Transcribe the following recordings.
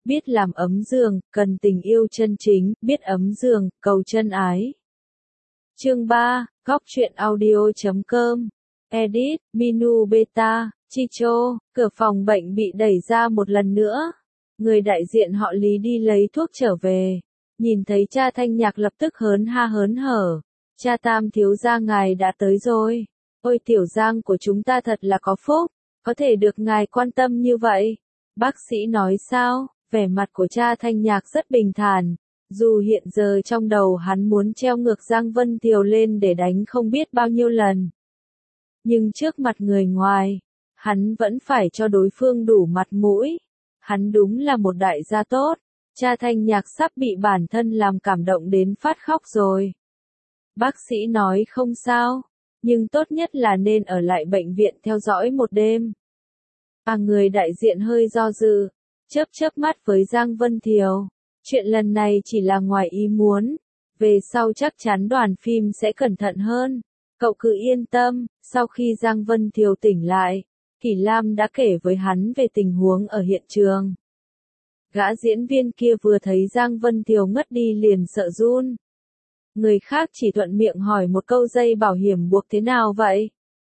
biết làm ấm giường, cần tình yêu chân chính, biết ấm giường, cầu chân ái. Chương 3, Góc truyện audio.com. Edit, Minu Beta, Chicho, cửa phòng bệnh bị đẩy ra một lần nữa. Người đại diện họ Lý đi lấy thuốc trở về. Nhìn thấy cha Thanh Nhạc lập tức hớn ha hớn hở. Cha Tam thiếu gia ngài đã tới rồi. Ôi tiểu Giang của chúng ta thật là có phúc, có thể được ngài quan tâm như vậy. Bác sĩ nói sao? Vẻ mặt của cha Thanh Nhạc rất bình thản. Dù hiện giờ trong đầu hắn muốn treo ngược Giang Vân Tiều lên để đánh không biết bao nhiêu lần. Nhưng trước mặt người ngoài, hắn vẫn phải cho đối phương đủ mặt mũi. Hắn đúng là một đại gia tốt. Cha Thanh Nhạc sắp bị bản thân làm cảm động đến phát khóc rồi. Bác sĩ nói không sao, nhưng tốt nhất là nên ở lại bệnh viện theo dõi một đêm. Người đại diện hơi do dự, chớp mắt với Giang Vân Thiều. Chuyện lần này chỉ là ngoài ý muốn, về sau chắc chắn đoàn phim sẽ cẩn thận hơn. Cậu cứ yên tâm. Sau khi Giang Vân Thiều tỉnh lại, Kỷ Lam đã kể với hắn về tình huống ở hiện trường. Gã diễn viên kia vừa thấy Giang Vân Thiều ngất đi liền sợ run. Người khác chỉ thuận miệng hỏi một câu dây bảo hiểm buộc thế nào vậy?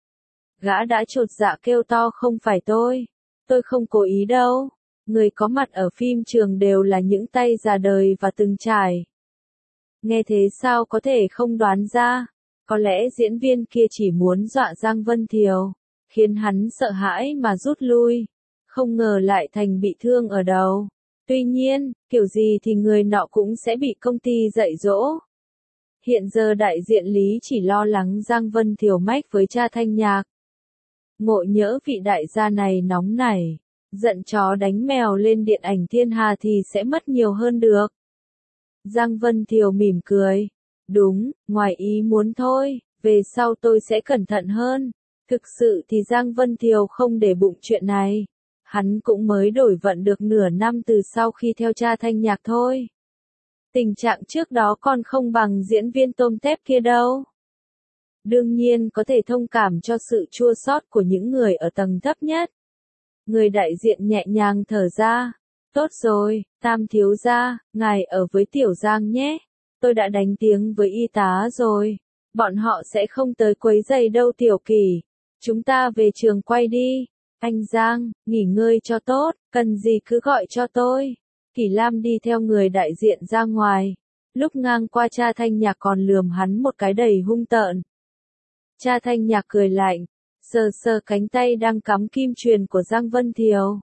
Gã đã chột dạ kêu to không phải tôi không cố ý đâu. Người có mặt ở phim trường đều là những tay già đời và từng trải. Nghe thế sao có thể không đoán ra? Có lẽ diễn viên kia chỉ muốn dọa Giang Vân Thiều, khiến hắn sợ hãi mà rút lui. Không ngờ lại thành bị thương ở đầu. Tuy nhiên, kiểu gì thì người nọ cũng sẽ bị công ty dạy dỗ. Hiện giờ đại diện Lý chỉ lo lắng Giang Vân Thiều mách với cha Thanh Nhạc. Ngộ nhỡ vị đại gia này nóng nảy, giận chó đánh mèo lên điện ảnh thiên hà thì sẽ mất nhiều hơn được. Giang Vân Thiều mỉm cười. Đúng, ngoài ý muốn thôi, về sau tôi sẽ cẩn thận hơn. Thực sự thì Giang Vân Thiều không để bụng chuyện này. Hắn cũng mới đổi vận được nửa năm từ sau khi theo cha Thanh Nhạc thôi. Tình trạng trước đó còn không bằng diễn viên tôm tép kia đâu. Đương nhiên có thể thông cảm cho sự chua xót của những người ở tầng thấp nhất. Người đại diện nhẹ nhàng thở ra. Tốt rồi, Tam thiếu gia, ngài ở với Tiểu Giang nhé. Tôi đã đánh tiếng với y tá rồi. Bọn họ sẽ không tới quấy rầy đâu Tiểu Kỷ. Chúng ta về trường quay đi. Anh Giang, nghỉ ngơi cho tốt, cần gì cứ gọi cho tôi. Kỷ Lam đi theo người đại diện ra ngoài. Lúc ngang qua cha Thanh Nhạc còn lườm hắn một cái đầy hung tợn. Cha Thanh Nhạc cười lạnh, sờ cánh tay đang cắm kim chuyền của Giang Vân Thiều.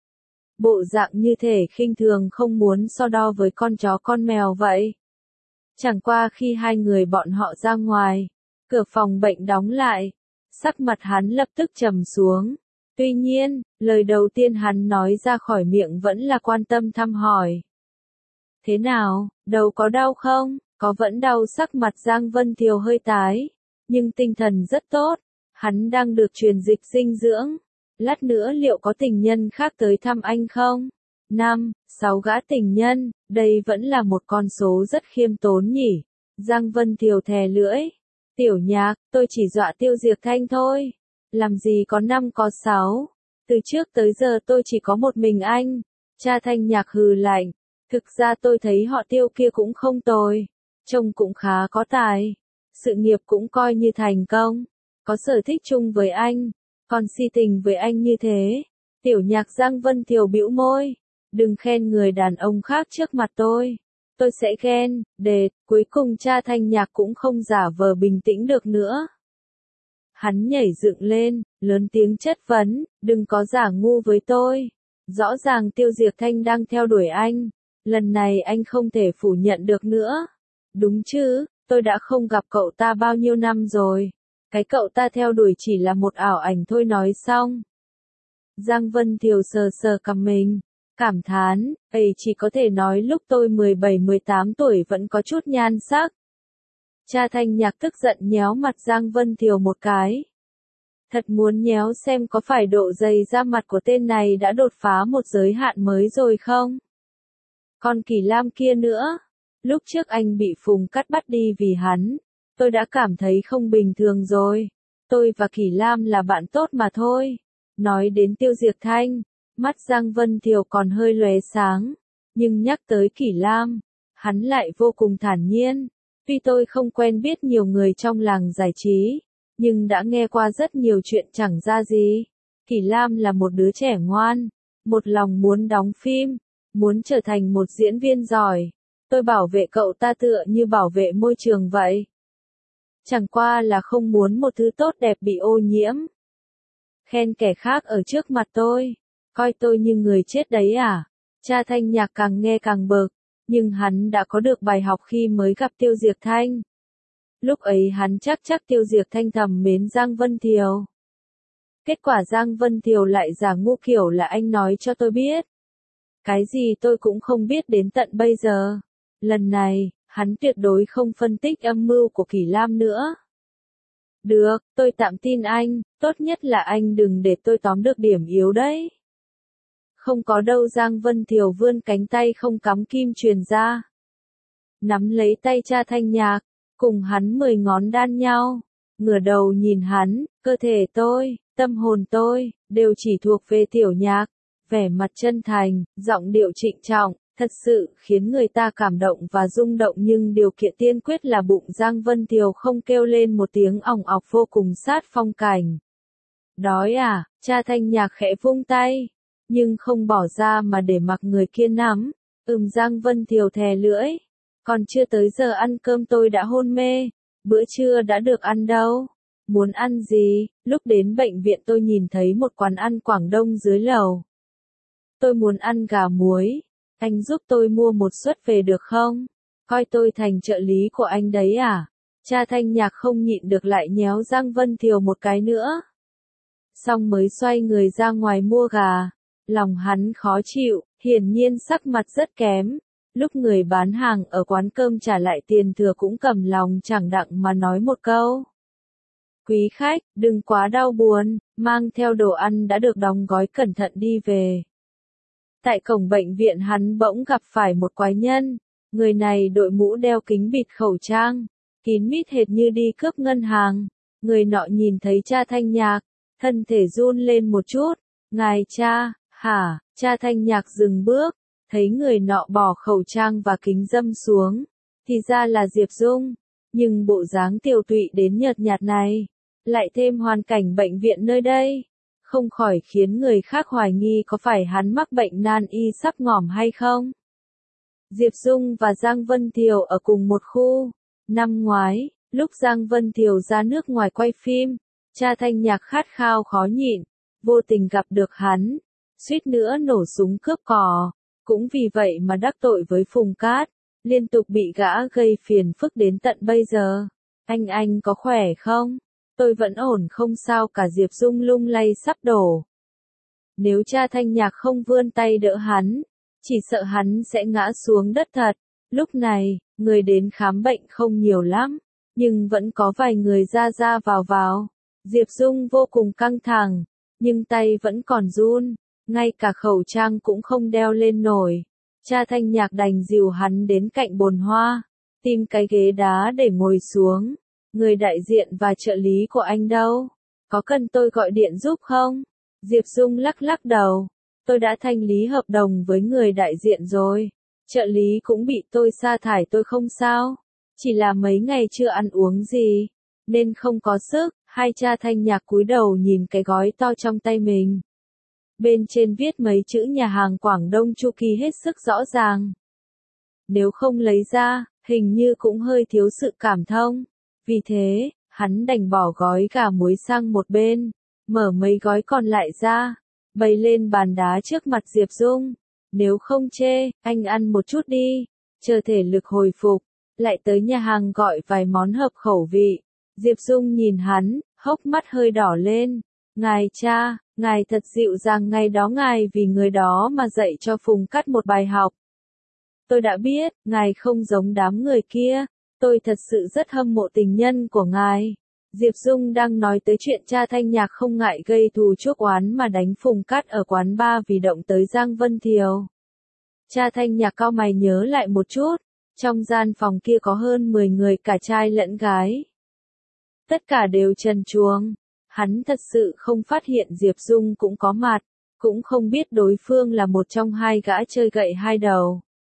Bộ dạng như thể khinh thường không muốn so đo với con chó con mèo vậy. Chẳng qua khi hai người bọn họ ra ngoài, cửa phòng bệnh đóng lại, sắc mặt hắn lập tức trầm xuống. Tuy nhiên, lời đầu tiên hắn nói ra khỏi miệng vẫn là quan tâm thăm hỏi. Thế nào, đầu có đau không? Có vẫn đau. Sắc mặt Giang Vân Thiều hơi tái, nhưng tinh thần rất tốt. Hắn đang được truyền dịch dinh dưỡng. Lát nữa liệu có tình nhân khác tới thăm anh không? 5, 6 gã tình nhân, đây vẫn là một con số rất khiêm tốn nhỉ. Giang Vân Thiều thè lưỡi. Tiểu Nhạc, tôi chỉ dọa Tiêu Diệp Thanh thôi. Làm gì có 5 có 6. Từ trước tới giờ tôi chỉ có một mình anh. Cha Thanh Nhạc hừ lạnh. Thực ra tôi thấy họ Tiêu kia cũng không tồi. Trông cũng khá có tài. Sự nghiệp cũng coi như thành công. Có sở thích chung với anh. Còn si tình với anh như thế. Tiểu Nhạc. Giang Vân Thiều bĩu môi. Đừng khen người đàn ông khác trước mặt tôi. Tôi sẽ ghen. Cuối cùng cha Thanh Nhạc cũng không giả vờ bình tĩnh được nữa. Hắn nhảy dựng lên, lớn tiếng chất vấn, đừng có giả ngu với tôi. Rõ ràng Tiêu Diệp Thanh đang theo đuổi anh. Lần này anh không thể phủ nhận được nữa. Đúng chứ, tôi đã không gặp cậu ta bao nhiêu năm rồi. Cái cậu ta theo đuổi chỉ là một ảo ảnh thôi. Nói xong, Giang Vân Thiều sờ cằm mình, cảm thán, chỉ có thể nói lúc tôi 17-18 tuổi vẫn có chút nhan sắc. Cha Thanh Nhạc tức giận nhéo mặt Giang Vân Thiều một cái. Thật muốn nhéo xem có phải độ dày da mặt của tên này đã đột phá một giới hạn mới rồi không? Còn Kỷ Lam kia nữa, lúc trước anh bị Phùng Cắt bắt đi vì hắn, tôi đã cảm thấy không bình thường rồi. Tôi và Kỷ Lam là bạn tốt mà thôi. Nói đến Tiêu Diệp Thanh, mắt Giang Vân Thiều còn hơi lóe sáng. Nhưng nhắc tới Kỷ Lam, hắn lại vô cùng thản nhiên. Tuy tôi không quen biết nhiều người trong làng giải trí, nhưng đã nghe qua rất nhiều chuyện chẳng ra gì. Kỷ Lam là một đứa trẻ ngoan, một lòng muốn đóng phim, muốn trở thành một diễn viên giỏi. Tôi bảo vệ cậu ta tựa như bảo vệ môi trường vậy. Chẳng qua là không muốn một thứ tốt đẹp bị ô nhiễm. Khen kẻ khác ở trước mặt tôi, coi tôi như người chết đấy à? Cha Thanh Nhạc càng nghe càng bực, nhưng hắn đã có được bài học khi mới gặp Tiêu Diệc Thanh. Lúc ấy hắn chắc Tiêu Diệc Thanh thầm mến Giang Vân Thiều. Kết quả Giang Vân Thiều lại giả ngu kiểu là anh nói cho tôi biết. Cái gì tôi cũng không biết đến tận bây giờ. Lần này, hắn tuyệt đối không phân tích âm mưu của Kỷ Lam nữa. Được, tôi tạm tin anh, tốt nhất là anh đừng để tôi tóm được điểm yếu đấy. Không có đâu. Giang Vân Thiều vươn cánh tay không cắm kim truyền ra. Nắm lấy tay cha Thanh Nhạc, cùng hắn 10 ngón đan nhau. Ngửa đầu nhìn hắn, cơ thể tôi, tâm hồn tôi, đều chỉ thuộc về Tiểu Nhạc. Vẻ mặt chân thành, giọng điệu trịnh trọng, thật sự khiến người ta cảm động và rung động, nhưng điều kiện tiên quyết là bụng Giang Vân Thiều không kêu lên một tiếng ỏng ọc vô cùng sát phong cảnh. Đói à? Cha Thanh Nhạc khẽ vung tay, nhưng không bỏ ra mà để mặc người kia nắm. Giang Vân Thiều thè lưỡi. Còn chưa tới giờ ăn cơm tôi đã hôn mê, bữa trưa đã được ăn đâu. Muốn ăn gì? Lúc đến bệnh viện tôi nhìn thấy một quán ăn Quảng Đông dưới lầu. Tôi muốn ăn gà muối. Anh giúp tôi mua một suất về được không? Coi tôi thành trợ lý của anh đấy à? Cha Thanh Nhạc không nhịn được lại nhéo Giang Vân Thiều một cái nữa. Xong mới xoay người ra ngoài mua gà. Lòng hắn khó chịu, hiển nhiên sắc mặt rất kém. Lúc người bán hàng ở quán cơm trả lại tiền thừa cũng cầm lòng chẳng đặng mà nói một câu. Quý khách, đừng quá đau buồn, mang theo đồ ăn đã được đóng gói cẩn thận đi về. Tại cổng bệnh viện hắn bỗng gặp phải một quái nhân. Người này đội mũ đeo kính bịt khẩu trang, kín mít hệt như đi cướp ngân hàng. Người nọ nhìn thấy cha Thanh Nhạc, thân thể run lên một chút. Ngài cha, hả? Cha Thanh Nhạc dừng bước, thấy người nọ bỏ khẩu trang và kính râm xuống. Thì ra là Diệp Dung, nhưng bộ dáng tiều tụy đến nhợt nhạt này, lại thêm hoàn cảnh bệnh viện nơi đây, không khỏi khiến người khác hoài nghi có phải hắn mắc bệnh nan y sắp ngỏm hay không. Diệp Dung và Giang Vân Thiều ở cùng một khu. Năm ngoái, lúc Giang Vân Thiều ra nước ngoài quay phim, cha Thanh Nhạc khát khao khó nhịn, vô tình gặp được hắn, suýt nữa nổ súng cướp cò. Cũng vì vậy mà đắc tội với Phùng Cát, liên tục bị gã gây phiền phức đến tận bây giờ. Anh có khỏe không? Tôi vẫn ổn không sao cả. Diệp Dung lung lay sắp đổ. Nếu cha Thanh Nhạc không vươn tay đỡ hắn, chỉ sợ hắn sẽ ngã xuống đất thật. Lúc này, người đến khám bệnh không nhiều lắm, nhưng vẫn có vài người ra ra vào. Diệp Dung vô cùng căng thẳng, nhưng tay vẫn còn run, ngay cả khẩu trang cũng không đeo lên nổi. Cha Thanh Nhạc đành dìu hắn đến cạnh bồn hoa, tìm cái ghế đá để ngồi xuống. Người đại diện và trợ lý của anh đâu? Có cần tôi gọi điện giúp không? Diệp Dung lắc đầu. Tôi đã thanh lý hợp đồng với người đại diện rồi. Trợ lý cũng bị tôi sa thải, tôi không sao. Chỉ là mấy ngày chưa ăn uống gì, nên không có sức. Hai cha Thanh Nhạc cúi đầu nhìn cái gói to trong tay mình. Bên trên viết mấy chữ nhà hàng Quảng Đông Chu Kỳ hết sức rõ ràng. Nếu không lấy ra, hình như cũng hơi thiếu sự cảm thông. Vì thế, hắn đành bỏ gói gà muối sang một bên, mở mấy gói còn lại ra, bày lên bàn đá trước mặt Diệp Dung. Nếu không chê, anh ăn một chút đi, chờ thể lực hồi phục, lại tới nhà hàng gọi vài món hợp khẩu vị. Diệp Dung nhìn hắn, hốc mắt hơi đỏ lên. Ngài cha, ngài thật dịu dàng, ngày đó ngài vì người đó mà dạy cho Phùng Cát một bài học. Tôi đã biết, ngài không giống đám người kia, tôi thật sự rất hâm mộ tình nhân của ngài. Diệp Dung đang nói tới chuyện cha Thanh Nhạc không ngại gây thù chuốc oán mà đánh Phùng Cát ở quán bar vì động tới Giang Vân Thiều. Cha Thanh Nhạc cau mày nhớ lại một chút, trong gian phòng kia có hơn 10 người cả trai lẫn gái. Tất cả đều trần truồng. Hắn thật sự không phát hiện Diệp Dung cũng có mặt, cũng không biết đối phương là một trong hai gã chơi gậy hai đầu.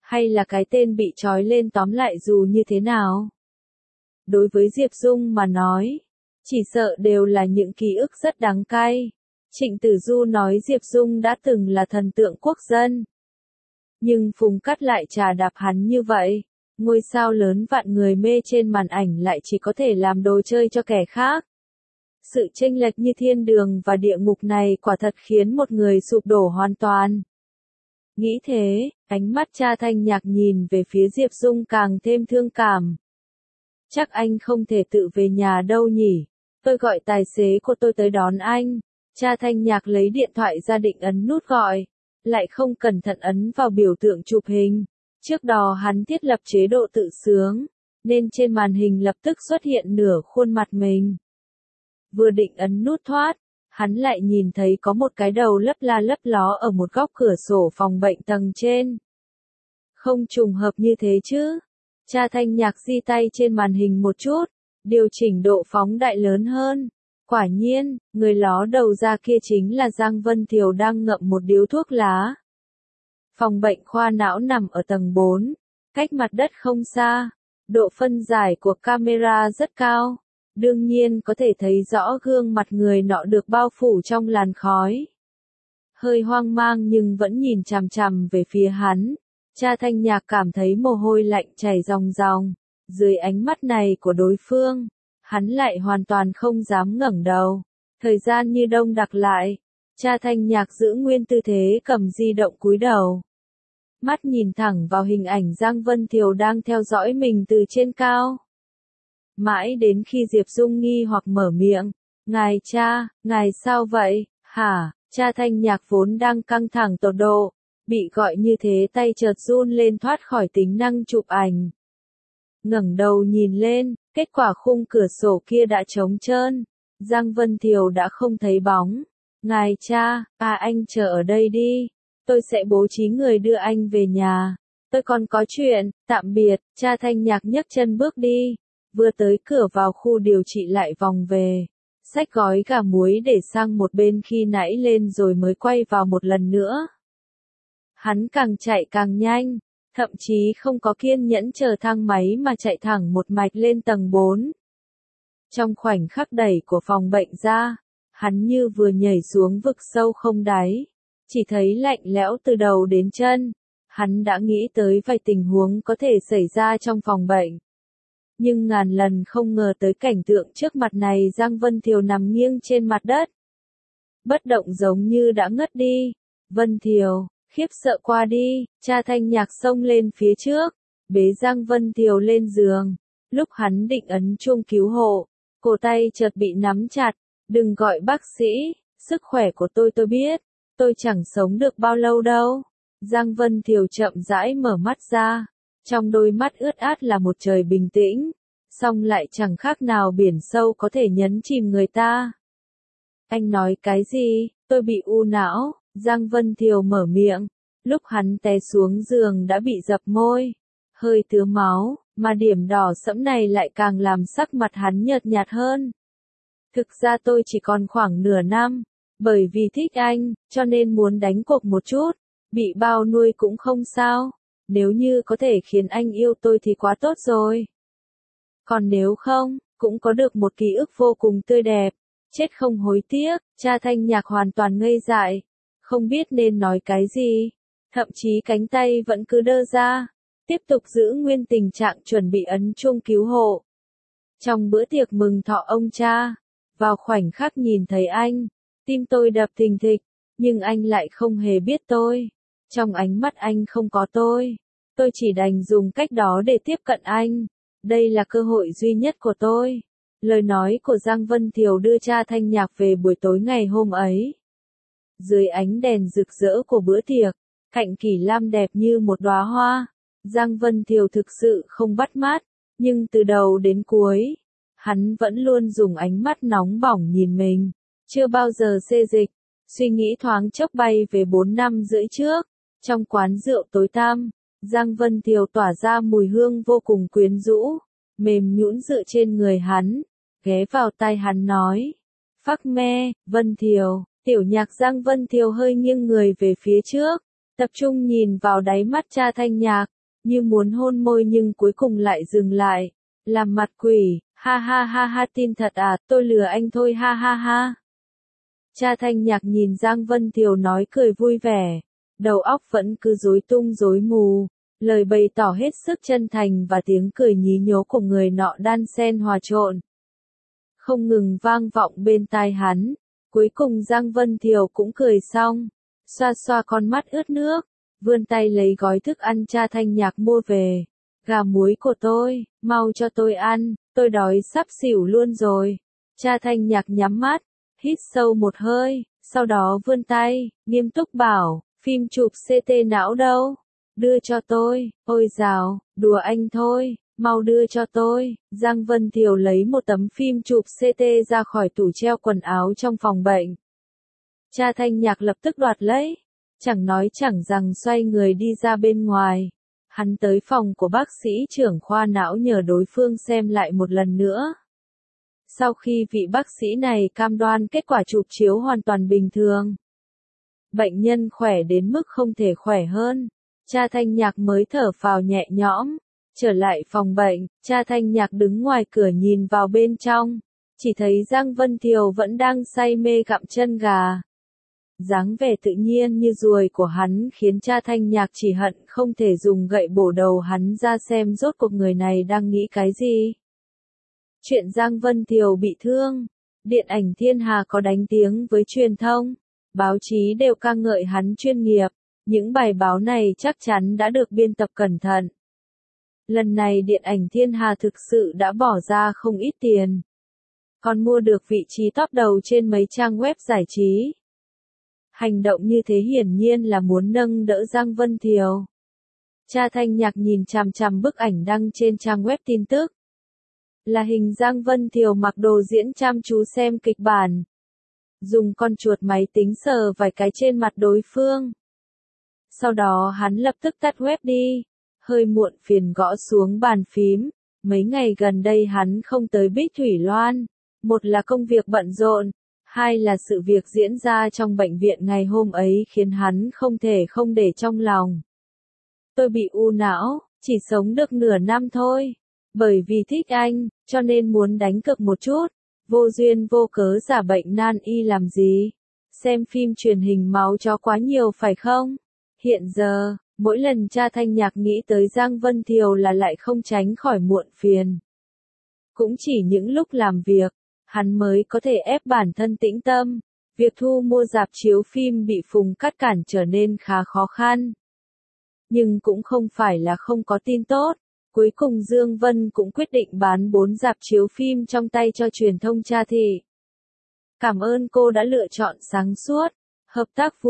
hay là cái tên bị trói lên, tóm lại dù như thế nào. Đối với Diệp Dung mà nói, chỉ sợ đều là những ký ức rất đắng cay. Trịnh Tử Du nói Diệp Dung đã từng là thần tượng quốc dân. Nhưng Phùng Cắt lại trà đạp hắn như vậy. Ngôi sao lớn vạn người mê trên màn ảnh lại chỉ có thể làm đồ chơi cho kẻ khác. Sự chênh lệch như thiên đường và địa ngục này quả thật khiến một người sụp đổ hoàn toàn. Nghĩ thế, ánh mắt cha Thanh Nhạc nhìn về phía Diệp Dung càng thêm thương cảm. Chắc anh không thể tự về nhà đâu nhỉ, tôi gọi tài xế của tôi tới đón anh. Cha Thanh Nhạc lấy điện thoại ra định ấn nút gọi, lại không cẩn thận ấn vào biểu tượng chụp hình. Trước đó hắn thiết lập chế độ tự sướng, nên trên màn hình lập tức xuất hiện nửa khuôn mặt mình. Vừa định ấn nút thoát, hắn lại nhìn thấy có một cái đầu lấp la lấp ló ở một góc cửa sổ phòng bệnh tầng trên. Không trùng hợp như thế chứ? Cha Thanh Nhạc di tay trên màn hình một chút, điều chỉnh độ phóng đại lớn hơn. Quả nhiên, người ló đầu ra kia chính là Giang Vân Thiều đang ngậm một điếu thuốc lá. Phòng bệnh khoa não nằm ở tầng 4, cách mặt đất không xa. Độ phân giải của camera rất cao. Đương nhiên có thể thấy rõ gương mặt người nọ được bao phủ trong làn khói. Hơi hoang mang nhưng vẫn nhìn chằm chằm về phía hắn. Cha Thanh Nhạc cảm thấy mồ hôi lạnh chảy ròng ròng. Dưới ánh mắt này của đối phương, hắn lại hoàn toàn không dám ngẩng đầu. Thời gian như đông đặc lại. Cha Thanh Nhạc giữ nguyên tư thế cầm di động cúi đầu. Mắt nhìn thẳng vào hình ảnh Giang Vân Thiều đang theo dõi mình từ trên cao. Mãi đến khi Diệp Dung nghi hoặc mở miệng. Ngài cha, ngài sao vậy, hả? Cha Thanh Nhạc vốn đang căng thẳng tột độ. Bị gọi như thế tay chợt run lên thoát khỏi tính năng chụp ảnh. Ngẩng đầu nhìn lên, kết quả khung cửa sổ kia đã trống trơn. Giang Vân Thiều đã không thấy bóng. Ngài cha, anh chờ ở đây đi. Tôi sẽ bố trí người đưa anh về nhà. Tôi còn có chuyện, tạm biệt. Cha Thanh Nhạc nhấc chân bước đi. Vừa tới cửa vào khu điều trị lại vòng về. Xách gói gà muối để sang một bên khi nãy lên rồi mới quay vào một lần nữa. Hắn càng chạy càng nhanh, thậm chí không có kiên nhẫn chờ thang máy mà chạy thẳng một mạch lên tầng 4. Trong khoảnh khắc đẩy của phòng bệnh ra, hắn như vừa nhảy xuống vực sâu không đáy, chỉ thấy lạnh lẽo từ đầu đến chân. Hắn đã nghĩ tới vài tình huống có thể xảy ra trong phòng bệnh. Nhưng ngàn lần không ngờ tới cảnh tượng trước mặt này. Giang Vân Thiều nằm nghiêng trên mặt đất. Bất động giống như đã ngất đi. Vân Thiều, khiếp sợ qua đi, cha Thanh Nhạc xông lên phía trước, bế Giang Vân Thiều lên giường. Lúc hắn định ấn chuông cứu hộ, cổ tay chợt bị nắm chặt. Đừng gọi bác sĩ, sức khỏe của tôi biết, tôi chẳng sống được bao lâu đâu. Giang Vân Thiều chậm rãi mở mắt ra. Trong đôi mắt ướt át là một trời bình tĩnh, song lại chẳng khác nào biển sâu có thể nhấn chìm người ta. Anh nói cái gì? Tôi bị u não. Giang Vân Thiều mở miệng. Lúc hắn té xuống giường đã bị dập môi, hơi tứa máu, mà điểm đỏ sẫm này lại càng làm sắc mặt hắn nhợt nhạt hơn. Thực ra tôi chỉ còn khoảng nửa năm, bởi vì thích anh, cho nên muốn đánh cuộc một chút, bị bao nuôi cũng không sao. Nếu như có thể khiến anh yêu tôi thì quá tốt rồi. Còn nếu không, cũng có được một ký ức vô cùng tươi đẹp, chết không hối tiếc. Cha Thanh Nhạc hoàn toàn ngây dại, không biết nên nói cái gì, thậm chí cánh tay vẫn cứ đơ ra, tiếp tục giữ nguyên tình trạng chuẩn bị ấn chuông cứu hộ. Trong bữa tiệc mừng thọ ông cha, vào khoảnh khắc nhìn thấy anh, tim tôi đập thình thịch, nhưng anh lại không hề biết tôi. Trong ánh mắt anh không có tôi chỉ đành dùng cách đó để tiếp cận anh. Đây là cơ hội duy nhất của tôi. Lời nói của Giang Vân Thiều đưa cha Thanh Nhạc về buổi tối ngày hôm ấy. Dưới ánh đèn rực rỡ của bữa tiệc, Cạnh Kỷ Lam đẹp như một đóa hoa. Giang Vân Thiều thực sự không bắt mắt, nhưng từ đầu đến cuối, hắn vẫn luôn dùng ánh mắt nóng bỏng nhìn mình, chưa bao giờ xê dịch. Suy nghĩ thoáng chốc bay về 4 năm rưỡi trước, trong quán rượu tối tăm, Giang Vân Thiều tỏa ra mùi hương vô cùng quyến rũ, mềm nhũn dựa trên người hắn, ghé vào tai hắn nói: "Phác me, Vân Thiều." Tiểu Nhạc. Giang Vân Thiều hơi nghiêng người về phía trước, tập trung nhìn vào đáy mắt cha Thanh Nhạc, như muốn hôn môi nhưng cuối cùng lại dừng lại, làm mặt quỷ, ha ha ha ha tin thật à, tôi lừa anh thôi ha ha ha. Cha Thanh Nhạc nhìn Giang Vân Thiều nói cười vui vẻ, đầu óc vẫn cứ rối tung rối mù, lời bày tỏ hết sức chân thành và tiếng cười nhí nhố của người nọ đan xen hòa trộn, không ngừng vang vọng bên tai hắn. Cuối cùng Giang Vân Thiều cũng cười xong, xoa xoa con mắt ướt nước, vươn tay lấy gói thức ăn cha Thanh Nhạc mua về. Gà muối của tôi, mau cho tôi ăn, tôi đói sắp xỉu luôn rồi. Cha Thanh Nhạc nhắm mắt, hít sâu một hơi, sau đó vươn tay, nghiêm túc bảo, phim chụp CT não đâu? Đưa cho tôi, ôi dào, đùa anh thôi, mau đưa cho tôi. Giang Vân Thiều lấy một tấm phim chụp CT ra khỏi tủ treo quần áo trong phòng bệnh. Cha Thanh Nhạc lập tức đoạt lấy, chẳng nói chẳng rằng xoay người đi ra bên ngoài. Hắn tới phòng của bác sĩ trưởng khoa não nhờ đối phương xem lại một lần nữa. Sau khi vị bác sĩ này cam đoan kết quả chụp chiếu hoàn toàn bình thường, bệnh nhân khỏe đến mức không thể khỏe hơn, cha Thanh Nhạc mới thở phào nhẹ nhõm. Trở lại phòng bệnh, cha Thanh Nhạc đứng ngoài cửa nhìn vào bên trong, chỉ thấy Giang Vân Thiều vẫn đang say mê gặm chân gà. Dáng vẻ tự nhiên như ruồi của hắn khiến cha Thanh Nhạc chỉ hận không thể dùng gậy bổ đầu hắn ra xem rốt cuộc người này đang nghĩ cái gì. Chuyện Giang Vân Thiều bị thương, Điện ảnh Thiên Hà có đánh tiếng với truyền thông, báo chí đều ca ngợi hắn chuyên nghiệp, những bài báo này chắc chắn đã được biên tập cẩn thận. Lần này Điện ảnh Thiên Hà thực sự đã bỏ ra không ít tiền, còn mua được vị trí top đầu trên mấy trang web giải trí. Hành động như thế hiển nhiên là muốn nâng đỡ Giang Vân Thiều. Cha Thanh Nhạc nhìn chằm chằm bức ảnh đăng trên trang web tin tức. Là hình Giang Vân Thiều mặc đồ diễn chăm chú xem kịch bản. Dùng con chuột máy tính sờ vài cái trên mặt đối phương. Sau đó hắn lập tức tắt web đi. Hơi muộn phiền gõ xuống bàn phím. Mấy ngày gần đây hắn không tới Bích Thủy Loan. Một là công việc bận rộn. Hai là sự việc diễn ra trong bệnh viện ngày hôm ấy khiến hắn không thể không để trong lòng. Tôi bị u não, chỉ sống được nửa năm thôi. Bởi vì thích anh, cho nên muốn đánh cược một chút. Vô duyên vô cớ giả bệnh nan y làm gì? Xem phim truyền hình máu chó quá nhiều phải không? Hiện giờ, mỗi lần cha Thanh Nhạc nghĩ tới Giang Vân Thiều là lại không tránh khỏi muộn phiền. Cũng chỉ những lúc làm việc, hắn mới có thể ép bản thân tĩnh tâm. Việc thu mua rạp chiếu phim bị Phùng cắt cản trở nên khá khó khăn. Nhưng cũng không phải là không có tin tốt. Cuối cùng Dương Vân cũng quyết định bán 4 rạp chiếu phim trong tay cho truyền thông Cha Thị. Cảm ơn cô đã lựa chọn sáng suốt. Hợp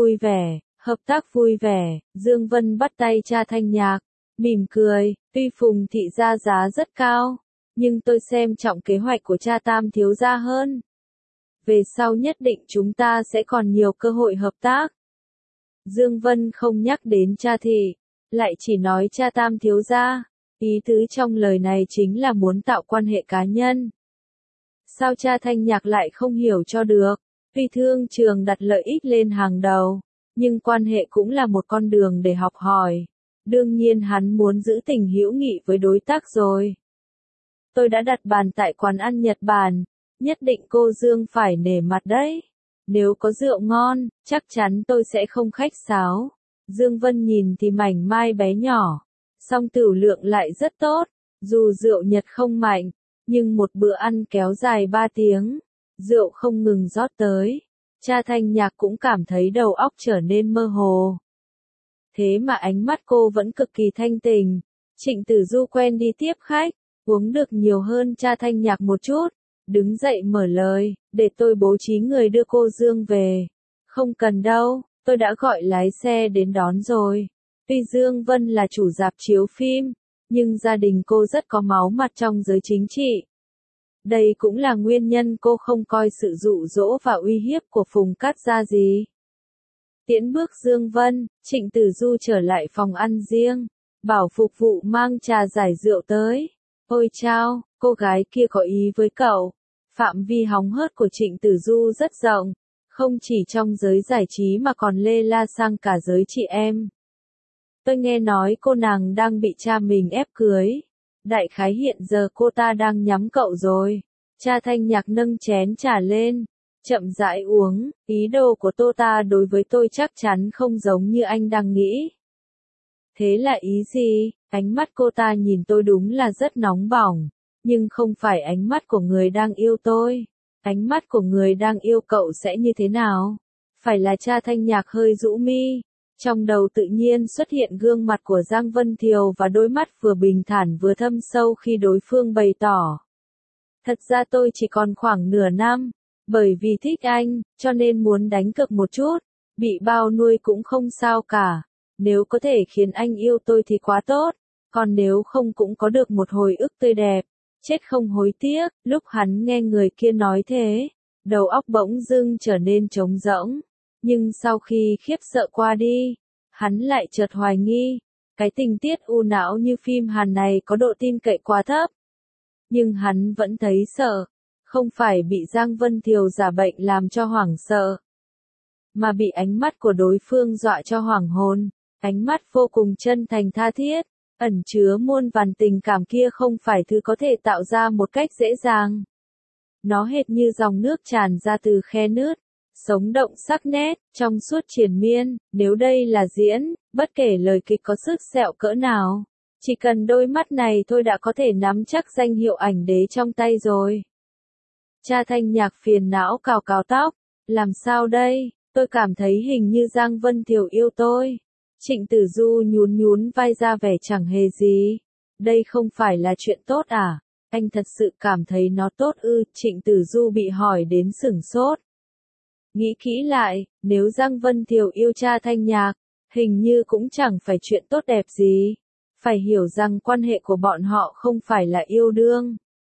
tác vui vẻ, Dương Vân bắt tay cha Thanh Nhạc, mỉm cười, tuy Phùng Thị ra giá rất cao, nhưng tôi xem trọng kế hoạch của cha Tam thiếu gia hơn. Về sau nhất định chúng ta sẽ còn nhiều cơ hội hợp tác. Dương Vân không nhắc đến Cha Thị, lại chỉ nói cha Tam thiếu gia. Ý tứ trong lời này chính là muốn tạo quan hệ cá nhân. Sao cha Thanh Nhạc lại không hiểu cho được? Tuy thương trường đặt lợi ích lên hàng đầu, nhưng quan hệ cũng là một con đường để học hỏi. Đương nhiên hắn muốn giữ tình hữu nghị với đối tác rồi. Tôi đã đặt bàn tại quán ăn Nhật Bản, nhất định cô Dương phải nể mặt đấy. Nếu có rượu ngon, chắc chắn tôi sẽ không khách sáo. Dương Vân nhìn thì mảnh mai bé nhỏ. Song tửu lượng lại rất tốt, dù rượu Nhật không mạnh, nhưng một bữa ăn kéo dài 3 tiếng, rượu không ngừng rót tới, cha Thanh Nhạc cũng cảm thấy đầu óc trở nên mơ hồ. Thế mà ánh mắt cô vẫn cực kỳ thanh tình. Trịnh Tử Du quen đi tiếp khách, uống được nhiều hơn cha Thanh Nhạc một chút, đứng dậy mở lời, để tôi bố trí người đưa cô Dương về. Không cần đâu, tôi đã gọi lái xe đến đón rồi. Tuy Dương Vân là chủ rạp chiếu phim, nhưng gia đình cô rất có máu mặt trong giới chính trị. Đây cũng là nguyên nhân cô không coi sự dụ dỗ và uy hiếp của Phùng Cát ra gì. Tiễn bước Dương Vân, Trịnh Tử Du trở lại phòng ăn riêng, bảo phục vụ mang trà giải rượu tới. Ôi chao, cô gái kia có ý với cậu. Phạm vi hóng hớt của Trịnh Tử Du rất rộng, không chỉ trong giới giải trí mà còn lê la sang cả giới chị em. Tôi nghe nói cô nàng đang bị cha mình ép cưới. Đại khái hiện giờ cô ta đang nhắm cậu rồi. Cha Thanh Nhạc nâng chén trà lên, chậm rãi uống, ý đồ của cô ta đối với tôi chắc chắn không giống như anh đang nghĩ. Thế là ý gì? Ánh mắt cô ta nhìn tôi đúng là rất nóng bỏng, nhưng không phải ánh mắt của người đang yêu tôi. Ánh mắt của người đang yêu cậu sẽ như thế nào? Phải là cha Thanh Nhạc hơi rũ mi. Trong đầu tự nhiên xuất hiện gương mặt của Giang Vân Thiều và đôi mắt vừa bình thản vừa thâm sâu khi đối phương bày tỏ. Thật ra tôi chỉ còn khoảng nửa năm, bởi vì thích anh, cho nên muốn đánh cược một chút, bị bao nuôi cũng không sao cả. Nếu có thể khiến anh yêu tôi thì quá tốt, còn nếu không cũng có được một hồi ức tươi đẹp, chết không hối tiếc. Lúc hắn nghe người kia nói thế, đầu óc bỗng dưng trở nên trống rỗng. Nhưng sau khi khiếp sợ qua đi, hắn lại chợt hoài nghi, cái tình tiết u não như phim Hàn này có độ tin cậy quá thấp. Nhưng hắn vẫn thấy sợ, không phải bị Giang Vân Thiều giả bệnh làm cho hoảng sợ, mà bị ánh mắt của đối phương dọa cho hoảng hồn, ánh mắt vô cùng chân thành tha thiết, ẩn chứa muôn vàn tình cảm kia không phải thứ có thể tạo ra một cách dễ dàng. Nó hệt như dòng nước tràn ra từ khe nứt, sống động sắc nét, trong suốt triền miên. Nếu đây là diễn, bất kể lời kịch có sức sẹo cỡ nào, chỉ cần đôi mắt này thôi đã có thể nắm chắc danh hiệu ảnh đế trong tay rồi. Cha Thanh Nhạc phiền não cào cào tóc, làm sao đây, tôi cảm thấy hình như Giang Vân Thiều yêu tôi. Trịnh Tử Du nhún nhún vai ra vẻ chẳng hề gì. Đây không phải là chuyện tốt à? Anh thật sự cảm thấy nó tốt ư? Trịnh Tử Du bị hỏi đến sửng sốt. Nghĩ kỹ lại, nếu Giang Vân Thiều yêu cha Thanh Nhạc, hình như cũng chẳng phải chuyện tốt đẹp gì. Phải hiểu rằng quan hệ của bọn họ không phải là yêu đương,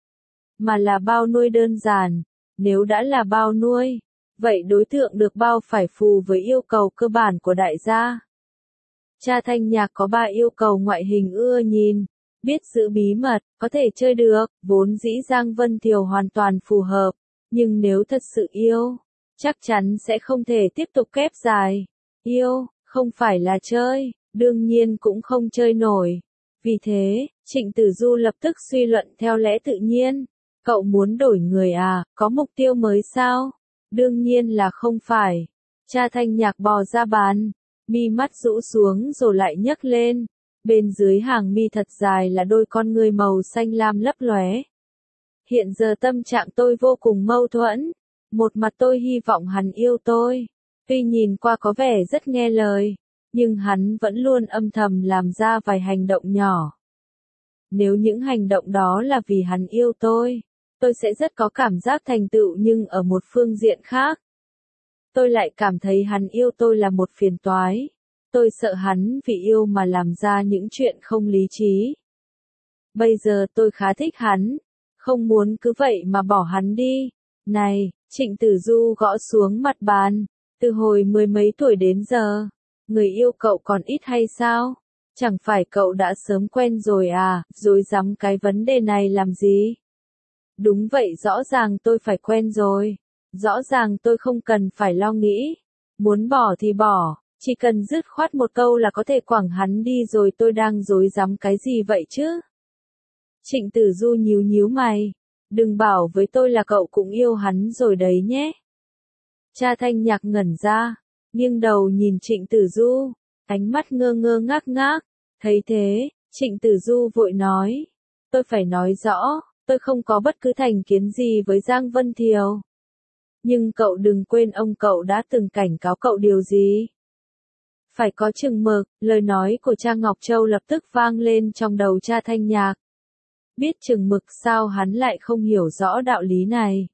mà là bao nuôi đơn giản. Nếu đã là bao nuôi, vậy đối tượng được bao phải phù với yêu cầu cơ bản của đại gia. Cha Thanh Nhạc có 3 yêu cầu: ngoại hình ưa nhìn, biết giữ bí mật, có thể chơi được. Vốn dĩ Giang Vân Thiều hoàn toàn phù hợp, nhưng nếu thật sự yêu, chắc chắn sẽ không thể tiếp tục kép dài. Yêu, không phải là chơi, đương nhiên cũng không chơi nổi. Vì thế, Trịnh Tử Du lập tức suy luận theo lẽ tự nhiên. Cậu muốn đổi người à, có mục tiêu mới sao? Đương nhiên là không phải. Cha Thanh Nhạc bò ra bàn, mi mắt rũ xuống rồi lại nhấc lên. Bên dưới hàng mi thật dài là đôi con ngươi màu xanh lam lấp lóe. Hiện giờ tâm trạng tôi vô cùng mâu thuẫn. Một mặt tôi hy vọng hắn yêu tôi. Tuy nhìn qua có vẻ rất nghe lời, nhưng hắn vẫn luôn âm thầm làm ra vài hành động nhỏ. Nếu những hành động đó là vì hắn yêu tôi sẽ rất có cảm giác thành tựu, nhưng ở một phương diện khác, tôi lại cảm thấy hắn yêu tôi là một phiền toái. Tôi sợ hắn vì yêu mà làm ra những chuyện không lý trí. Bây giờ tôi khá thích hắn, không muốn cứ vậy mà bỏ hắn đi. Này, Trịnh Tử Du gõ xuống mặt bàn, từ hồi 10 mấy tuổi đến giờ, người yêu cậu còn ít hay sao? Chẳng phải cậu đã sớm quen rồi à, rối rắm cái vấn đề này làm gì? Đúng vậy, rõ ràng tôi phải quen rồi. Rõ ràng tôi không cần phải lo nghĩ. Muốn bỏ thì bỏ, chỉ cần dứt khoát một câu là có thể quẳng hắn đi rồi. Tôi đang rối rắm cái gì vậy chứ? Trịnh Tử Du nhíu nhíu mày. Đừng bảo với tôi là cậu cũng yêu hắn rồi đấy nhé. Cha Thanh Nhạc ngẩn ra, nghiêng đầu nhìn Trịnh Tử Du, ánh mắt ngơ ngơ ngác ngác. Thấy thế, Trịnh Tử Du vội nói. Tôi phải nói rõ, tôi không có bất cứ thành kiến gì với Giang Vân Thiều. Nhưng cậu đừng quên ông cậu đã từng cảnh cáo cậu điều gì. Phải có chừng mực. Lời nói của cha Ngọc Châu lập tức vang lên trong đầu cha Thanh Nhạc. Biết chừng mực sao hắn lại không hiểu rõ đạo lý này.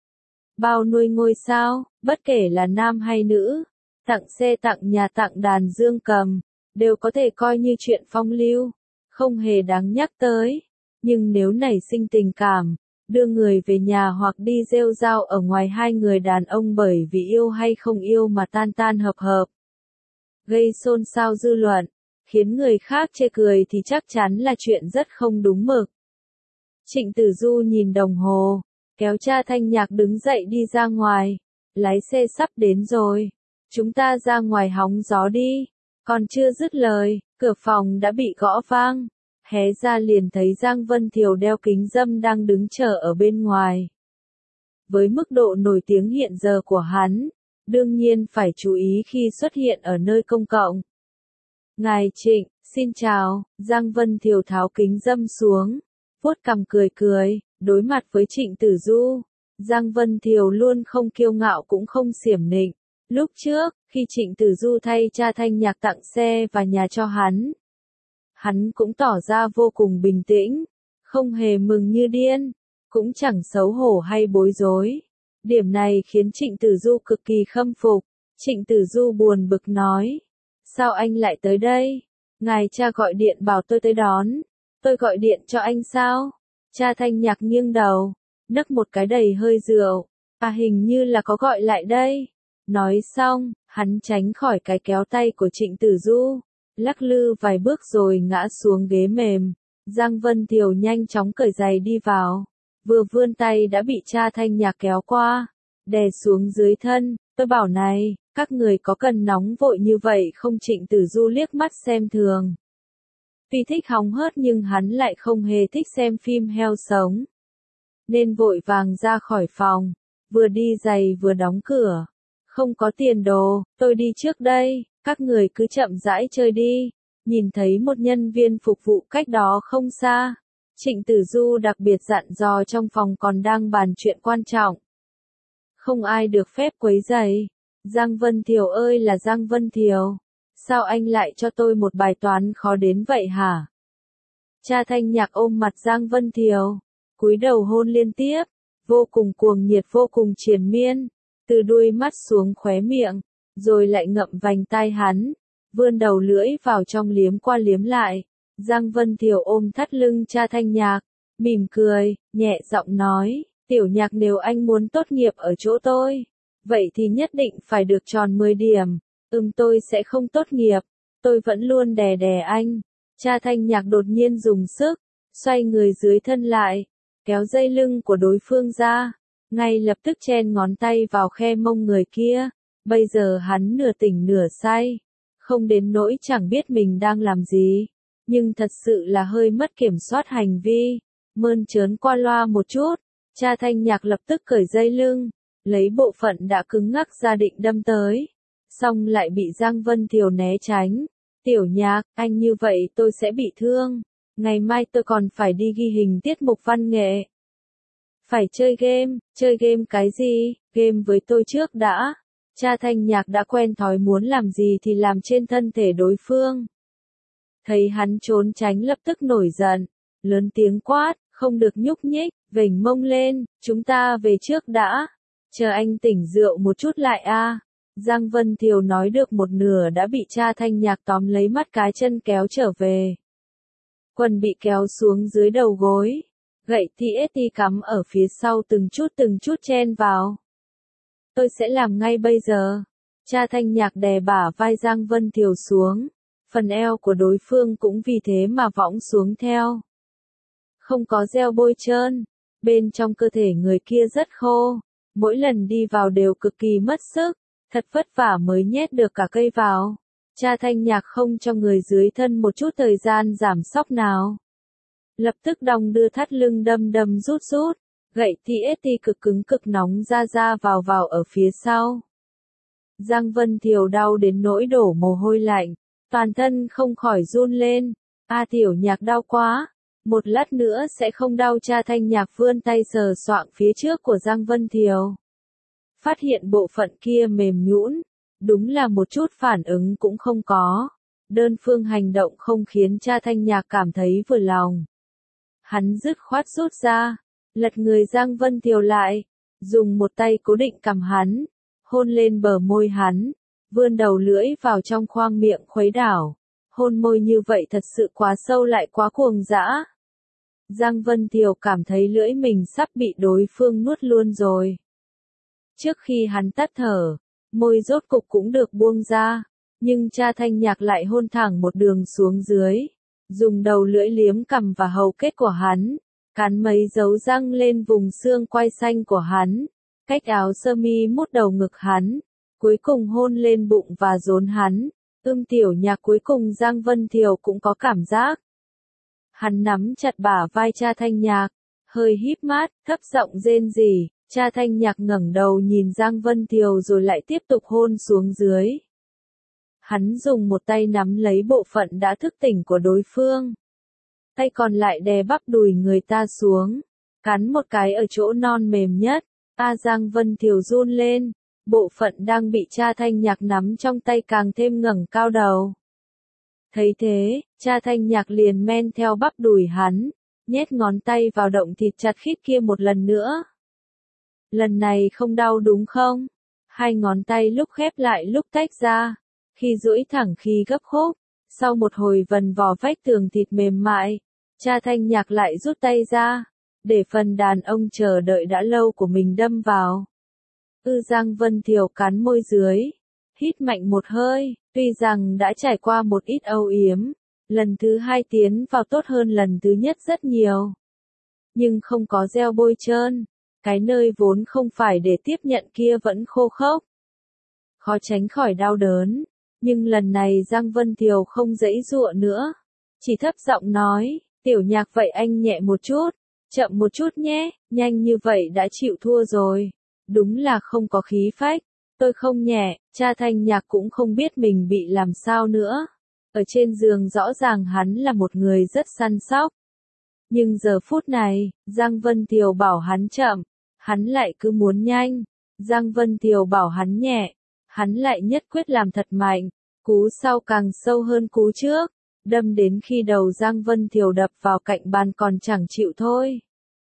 Bao nuôi ngôi sao, bất kể là nam hay nữ, tặng xe tặng nhà tặng đàn dương cầm, đều có thể coi như chuyện phong lưu, không hề đáng nhắc tới. Nhưng nếu nảy sinh tình cảm, đưa người về nhà hoặc đi rêu rao ở ngoài hai người đàn ông bởi vì yêu hay không yêu mà tan tan hợp hợp, gây xôn xao dư luận, khiến người khác chê cười thì chắc chắn là chuyện rất không đúng mực. Trịnh Tử Du nhìn đồng hồ, kéo cha Thanh Nhạc đứng dậy đi ra ngoài. Lái xe sắp đến rồi, chúng ta ra ngoài hóng gió đi. Còn chưa dứt lời, cửa phòng đã bị gõ vang. Hé ra liền thấy Giang Vân Thiều đeo kính râm đang đứng chờ ở bên ngoài. Với mức độ nổi tiếng hiện giờ của hắn, đương nhiên phải chú ý khi xuất hiện ở nơi công cộng. Ngài Trịnh, xin chào, Giang Vân Thiều tháo kính râm xuống, vuốt cằm cười cười, đối mặt với Trịnh Tử Du. Giang Vân Thiều luôn không kiêu ngạo cũng không xiểm nịnh. Lúc trước, khi Trịnh Tử Du thay cha Thanh Nhạc tặng xe và nhà cho hắn cũng tỏ ra vô cùng bình tĩnh, không hề mừng như điên, cũng chẳng xấu hổ hay bối rối. Điểm này khiến Trịnh Tử Du cực kỳ khâm phục. Trịnh Tử Du buồn bực nói, sao anh lại tới đây? Ngài cha gọi điện bảo tôi tới đón, tôi gọi điện cho anh sao? Cha Thanh Nhạc nghiêng đầu, nấc một cái đầy hơi rượu, hình như là có gọi lại đây. Nói xong, hắn tránh khỏi cái kéo tay của Trịnh Tử Du, lắc lư vài bước rồi ngã xuống ghế mềm. Giang Vân Thiều nhanh chóng cởi giày đi vào, vừa vươn tay đã bị cha Thanh Nhạc kéo qua, đè xuống dưới thân. Tôi bảo này, các người có cần nóng vội như vậy không? Trịnh Tử Du liếc mắt xem thường. Tuy thích hóng hớt nhưng hắn lại không hề thích xem phim heo sống, nên vội vàng ra khỏi phòng, vừa đi giày vừa đóng cửa. Không có tiền đồ, tôi đi trước đây, các người cứ chậm rãi chơi đi. Nhìn thấy một nhân viên phục vụ cách đó không xa, Trịnh Tử Du đặc biệt dặn dò trong phòng còn đang bàn chuyện quan trọng. Không ai được phép quấy rầy. Giang Vân Thiều ơi là Giang Vân Thiều, sao anh lại cho tôi một bài toán khó đến vậy hả? Cha Thanh Nhạc ôm mặt Giang Vân Thiều, cúi đầu hôn liên tiếp, vô cùng cuồng nhiệt vô cùng triền miên, từ đuôi mắt xuống khóe miệng, rồi lại ngậm vành tai hắn, vươn đầu lưỡi vào trong liếm qua liếm lại. Giang Vân Thiều ôm thắt lưng cha Thanh Nhạc, mỉm cười, nhẹ giọng nói, Tiểu Nhạc nếu anh muốn tốt nghiệp ở chỗ tôi, vậy thì nhất định phải được tròn 10 điểm. Tôi sẽ không tốt nghiệp, tôi vẫn luôn đè đè anh. Cha Thanh Nhạc đột nhiên dùng sức, xoay người dưới thân lại, kéo dây lưng của đối phương ra, ngay lập tức chen ngón tay vào khe mông người kia. Bây giờ hắn nửa tỉnh nửa say, không đến nỗi chẳng biết mình đang làm gì, nhưng thật sự là hơi mất kiểm soát hành vi, mơn trớn qua loa một chút. Cha Thanh Nhạc lập tức cởi dây lưng, lấy bộ phận đã cứng ngắc ra định đâm tới, xong lại bị Giang Vân Thiều né tránh. Tiểu Nhạc, anh như vậy tôi sẽ bị thương, ngày mai tôi còn phải đi ghi hình tiết mục văn nghệ. Phải chơi game cái gì, game với tôi trước đã. Cha Thanh Nhạc đã quen thói muốn làm gì thì làm trên thân thể đối phương. Thấy hắn trốn tránh lập tức nổi giận, lớn tiếng quát, không được nhúc nhích, vểnh mông lên, chúng ta về trước đã, chờ anh tỉnh rượu một chút lại a. Giang Vân Thiều nói được một nửa đã bị cha Thanh Nhạc tóm lấy mắt cá chân kéo trở về. Quần bị kéo xuống dưới đầu gối, gậy TST cắm ở phía sau từng chút chen vào. Tôi sẽ làm ngay bây giờ. Cha Thanh Nhạc đè bả vai Giang Vân Thiều xuống, phần eo của đối phương cũng vì thế mà võng xuống theo. Không có gel bôi trơn, bên trong cơ thể người kia rất khô, mỗi lần đi vào đều cực kỳ mất sức, thật vất vả mới nhét được cả cây vào. Cha Thanh Nhạc không cho người dưới thân một chút thời gian giảm sóc nào. Lập tức đong đưa thắt lưng đâm rút, gậy TST cực cứng cực nóng ra vào ở phía sau. Giang Vân Thiều đau đến nỗi đổ mồ hôi lạnh, toàn thân không khỏi run lên. Tiểu Nhạc đau quá, một lát nữa sẽ không đau. Cha Thanh Nhạc vươn tay sờ soạng phía trước của Giang Vân Thiều, phát hiện bộ phận kia mềm nhũn, đúng là một chút phản ứng cũng không có. Đơn phương hành động không khiến cha Thanh Nhạc cảm thấy vừa lòng. Hắn dứt khoát rút ra, lật người Giang Vân Thiều lại, dùng một tay cố định cằm hắn, hôn lên bờ môi hắn, vươn đầu lưỡi vào trong khoang miệng khuấy đảo. Hôn môi như vậy thật sự quá sâu lại quá cuồng dã. Giang Vân Thiều cảm thấy lưỡi mình sắp bị đối phương nuốt luôn rồi. Trước khi hắn tắt thở, môi rốt cục cũng được buông ra, nhưng cha Thanh Nhạc lại hôn thẳng một đường xuống dưới, dùng đầu lưỡi liếm cằm và hầu kết của hắn, cắn mấy dấu răng lên vùng xương quai xanh của hắn, cách áo sơ mi mút đầu ngực hắn, cuối cùng hôn lên bụng và rốn hắn. Tiểu Nhạc cuối cùng Giang Vân Thiều cũng có cảm giác. Hắn nắm chặt bả vai cha Thanh Nhạc, hơi híp mắt, thấp giọng rên rỉ. Cha Thanh Nhạc ngẩng đầu nhìn Giang Vân Thiều rồi lại tiếp tục hôn xuống dưới. Hắn dùng một tay nắm lấy bộ phận đã thức tỉnh của đối phương. Tay còn lại đè bắp đùi người ta xuống, cắn một cái ở chỗ non mềm nhất. Giang Vân Thiều run lên, bộ phận đang bị cha Thanh Nhạc nắm trong tay càng thêm ngẩng cao đầu. Thấy thế, cha Thanh Nhạc liền men theo bắp đùi hắn, nhét ngón tay vào động thịt chặt khít kia một lần nữa. Lần này không đau đúng không? Hai ngón tay lúc khép lại lúc tách ra, khi duỗi thẳng khi gấp khúc, sau một hồi vần vò vách tường thịt mềm mại, cha Thanh Nhạc lại rút tay ra, để phần đàn ông chờ đợi đã lâu của mình đâm vào. Giang Vân Thiều cắn môi dưới, hít mạnh một hơi, tuy rằng đã trải qua một ít âu yếm, lần thứ hai tiến vào tốt hơn lần thứ nhất rất nhiều. Nhưng không có gieo bôi trơn, cái nơi vốn không phải để tiếp nhận kia vẫn khô khốc. Khó tránh khỏi đau đớn, nhưng lần này Giang Vân Thiều không giãy giụa nữa, chỉ thấp giọng nói, Tiểu Nhạc vậy anh nhẹ một chút, chậm một chút nhé, nhanh như vậy đã chịu thua rồi. Đúng là không có khí phách. Tôi không nhẹ, cha Thanh Nhạc cũng không biết mình bị làm sao nữa. Ở trên giường rõ ràng hắn là một người rất săn sóc. Nhưng giờ phút này, Giang Vân Thiều bảo hắn chậm, hắn lại cứ muốn nhanh. Giang Vân Thiều bảo hắn nhẹ, hắn lại nhất quyết làm thật mạnh. Cú sau càng sâu hơn cú trước, đâm đến khi đầu Giang Vân Thiều đập vào cạnh bàn còn chẳng chịu thôi.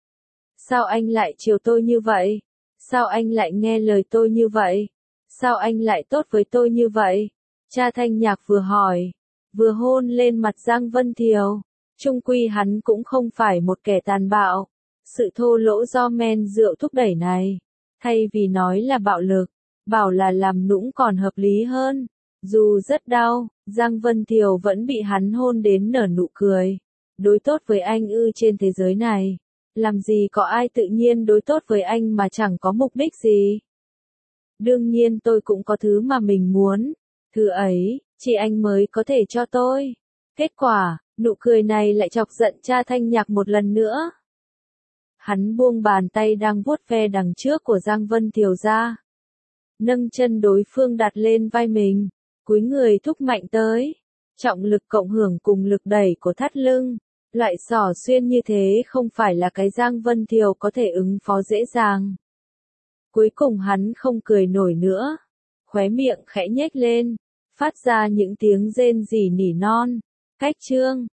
Sao anh lại chiều tôi như vậy? Sao anh lại nghe lời tôi như vậy? Sao anh lại tốt với tôi như vậy? Cha Thanh Nhạc vừa hỏi, vừa hôn lên mặt Giang Vân Thiều. Chung quy hắn cũng không phải một kẻ tàn bạo. Sự thô lỗ do men rượu thúc đẩy này, thay vì nói là bạo lực, bảo là làm nũng còn hợp lý hơn. Dù rất đau, Giang Vân Thiều vẫn bị hắn hôn đến nở nụ cười. Đối tốt với anh trên thế giới này, làm gì có ai tự nhiên đối tốt với anh mà chẳng có mục đích gì. Đương nhiên tôi cũng có thứ mà mình muốn, thứ ấy, chỉ anh mới có thể cho tôi. Kết quả, nụ cười này lại chọc giận cha Thanh Nhạc một lần nữa. Hắn buông bàn tay đang vuốt ve đằng trước của Giang Vân Thiều ra. Nâng chân đối phương đặt lên vai mình, cúi người thúc mạnh tới. Trọng lực cộng hưởng cùng lực đẩy của thắt lưng. Loại xỏ xuyên như thế không phải là cái Giang Vân Thiều có thể ứng phó dễ dàng. Cuối cùng hắn không cười nổi nữa. Khóe miệng khẽ nhếch lên, phát ra những tiếng rên rỉ nỉ non. Cách chương